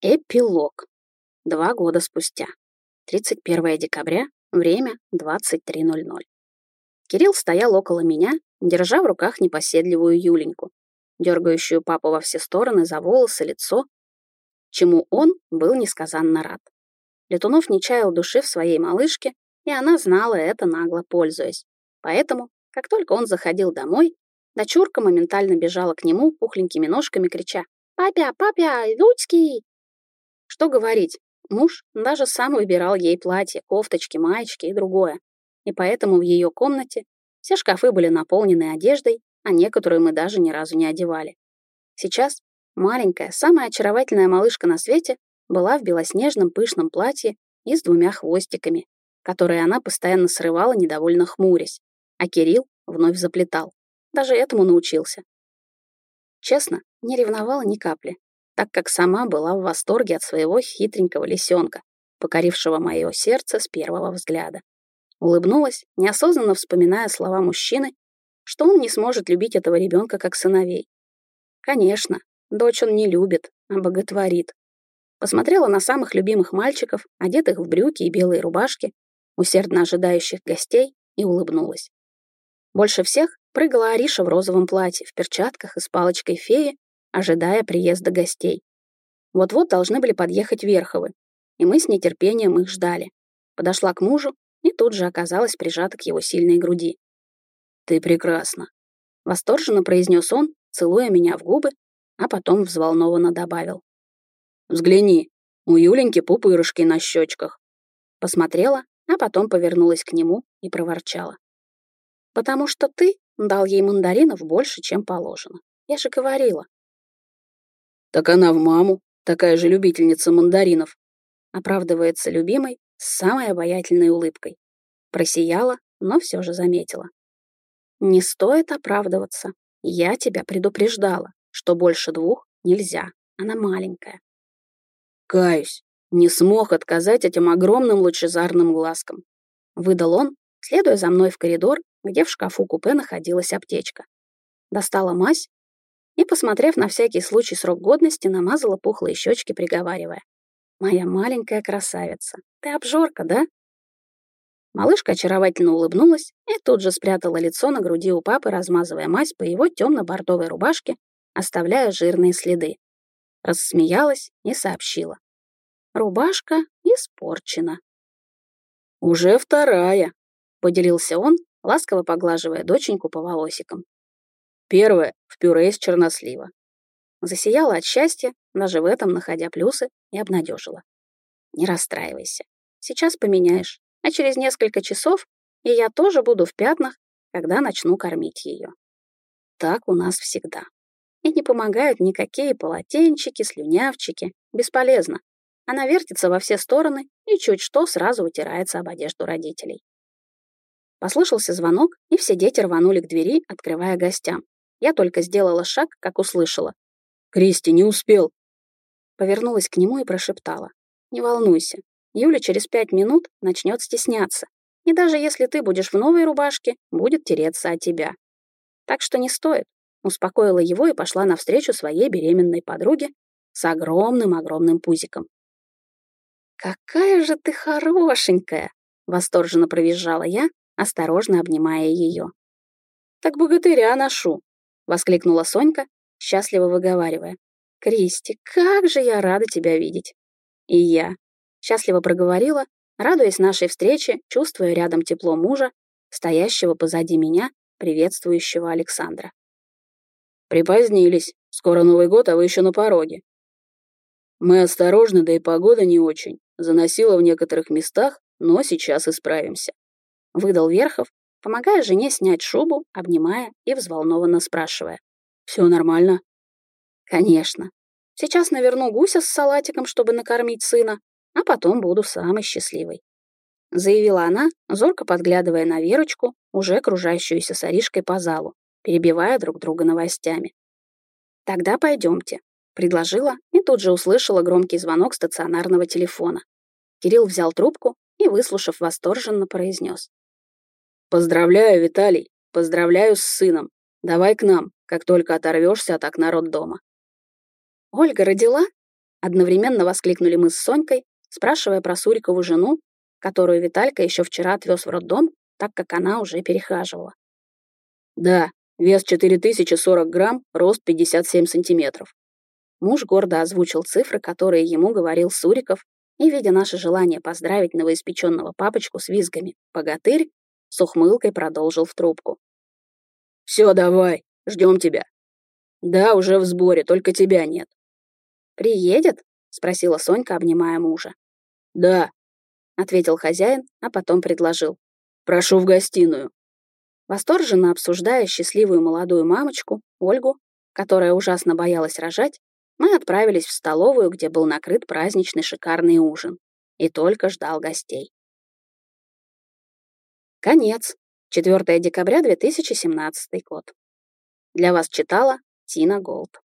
Эпилог. 2 года спустя. 31 декабря, время 23:00. Кирилл стоял около меня, держа в руках непоседливую Юленьку, дергающую папу во все стороны за волосы, лицо, чему он был несказанно рад. Летунов не чаял души в своей малышке, и она знала это, нагло пользуясь. Поэтому, как только он заходил домой, дочурка моментально бежала к нему пухленькими ножками, крича: «Папя, папя, Людьский!» Что говорить, муж даже сам выбирал ей платье, кофточки, маечки и другое. И поэтому в ее комнате все шкафы были наполнены одеждой, а некоторую мы даже ни разу не одевали. Сейчас маленькая, самая очаровательная малышка на свете была в белоснежном пышном платье и с 2 хвостиками, которые она постоянно срывала, недовольно хмурясь, а Кирилл вновь заплетал. Даже этому научился. Честно, не ревновала ни капли, так как сама была в восторге от своего хитренького лисенка, покорившего мое сердце с первого взгляда. Улыбнулась, неосознанно вспоминая слова мужчины, что он не сможет любить этого ребенка как сыновей. Конечно, дочь он не любит, а боготворит. Посмотрела на самых любимых мальчиков, одетых в брюки и белые рубашки, усердно ожидающих гостей, и улыбнулась. Больше всех прыгала Ариша в розовом платье, в перчатках и с палочкой феи, ожидая приезда гостей. Вот-вот должны были подъехать Верховы, и мы с нетерпением их ждали. Подошла к мужу и тут же оказалась прижата к его сильной груди. «Ты прекрасна», — восторженно произнес он, целуя меня в губы, а потом взволнованно добавил: «Взгляни, у Юленьки пупырышки на щечках». Посмотрела, а потом повернулась к нему и проворчала: «Потому что ты дал ей мандаринов больше, чем положено. Я же говорила». «Так она в маму, такая же любительница мандаринов», оправдывается любимой с самой обаятельной улыбкой. Просияла, но все же заметила: «Не стоит оправдываться. Я тебя предупреждала, что больше 2 нельзя. Она маленькая». «Каюсь, не смог отказать этим огромным лучезарным глазкам», выдал он, следуя за мной в коридор, где в шкафу-купе находилась аптечка. Достала мазь и, посмотрев на всякий случай срок годности, намазала пухлые щечки, приговаривая: «Моя маленькая красавица, ты обжорка, да?» Малышка очаровательно улыбнулась и тут же спрятала лицо на груди у папы, размазывая мазь по его темно-бордовой рубашке, оставляя жирные следы. Рассмеялась и сообщила: «Рубашка испорчена». «Уже 2», — поделился он, ласково поглаживая доченьку по волосикам. «1 в пюре из чернослива». Засияла от счастья, даже в этом находя плюсы, и обнадежила: «Не расстраивайся, сейчас поменяешь, а через несколько часов и я тоже буду в пятнах, когда начну кормить ее». Так у нас всегда. И не помогают никакие полотенчики, слюнявчики, бесполезно. Она вертится во все стороны и чуть что сразу вытирается об одежду родителей. Послышался звонок, и все дети рванули к двери, открывая гостям. Я только сделала шаг, как услышала: «Кристи, не успел!» Повернулась к нему и прошептала: «Не волнуйся, Юля через 5 минут начнет стесняться, и даже если ты будешь в новой рубашке, будет тереться о тебя. Так что не стоит». Успокоила его и пошла навстречу своей беременной подруге с огромным-огромным пузиком. «Какая же ты хорошенькая!» — восторженно провизжала я, осторожно обнимая ее. «Так богатыря ношу!» — воскликнула Сонька, счастливо выговаривая: «Кристи, как же я рада тебя видеть!» «И я!» — счастливо проговорила, радуясь нашей встрече, чувствуя рядом тепло мужа, стоящего позади меня, приветствующего Александра. «Припозднились. Скоро Новый год, а вы еще на пороге». «Мы осторожны, да и погода не очень. Заносила в некоторых местах, но сейчас исправимся», — выдал Верхов, помогая жене снять шубу, обнимая и взволнованно спрашивая: «Все нормально?» «Конечно. Сейчас наверну гуся с салатиком, чтобы накормить сына, а потом буду самой счастливой», — заявила она, зорко подглядывая на Верочку, уже кружащуюся с Аришкой по залу, перебивая друг друга новостями. «Тогда пойдемте», — предложила и тут же услышала громкий звонок стационарного телефона. Кирилл взял трубку и, выслушав, восторженно произнес: «Поздравляю, Виталий, поздравляю с сыном. Давай к нам, как только оторвешься от окна роддома». «Ольга родила?» Одновременно воскликнули мы с Сонькой, спрашивая про Сурикову жену, которую Виталька еще вчера отвез в роддом, так как она уже перехаживала. Да, вес 4040 грамм, рост 57 сантиметров. Муж гордо озвучил цифры, которые ему говорил Суриков, и, видя наше желание поздравить новоиспеченного папочку с визгами «Богатырь», с ухмылкой продолжил в трубку. «Все, давай, ждем тебя». «Да, уже в сборе, только тебя нет». «Приедет?» — спросила Сонька, обнимая мужа. «Да», — ответил хозяин, а потом предложил. «Прошу в гостиную». Восторженно обсуждая счастливую молодую мамочку, Ольгу, которая ужасно боялась рожать, мы отправились в столовую, где был накрыт праздничный шикарный ужин, и только ждал гостей. Конец. 4 декабря 2017 год. Для вас читала Тина Голд.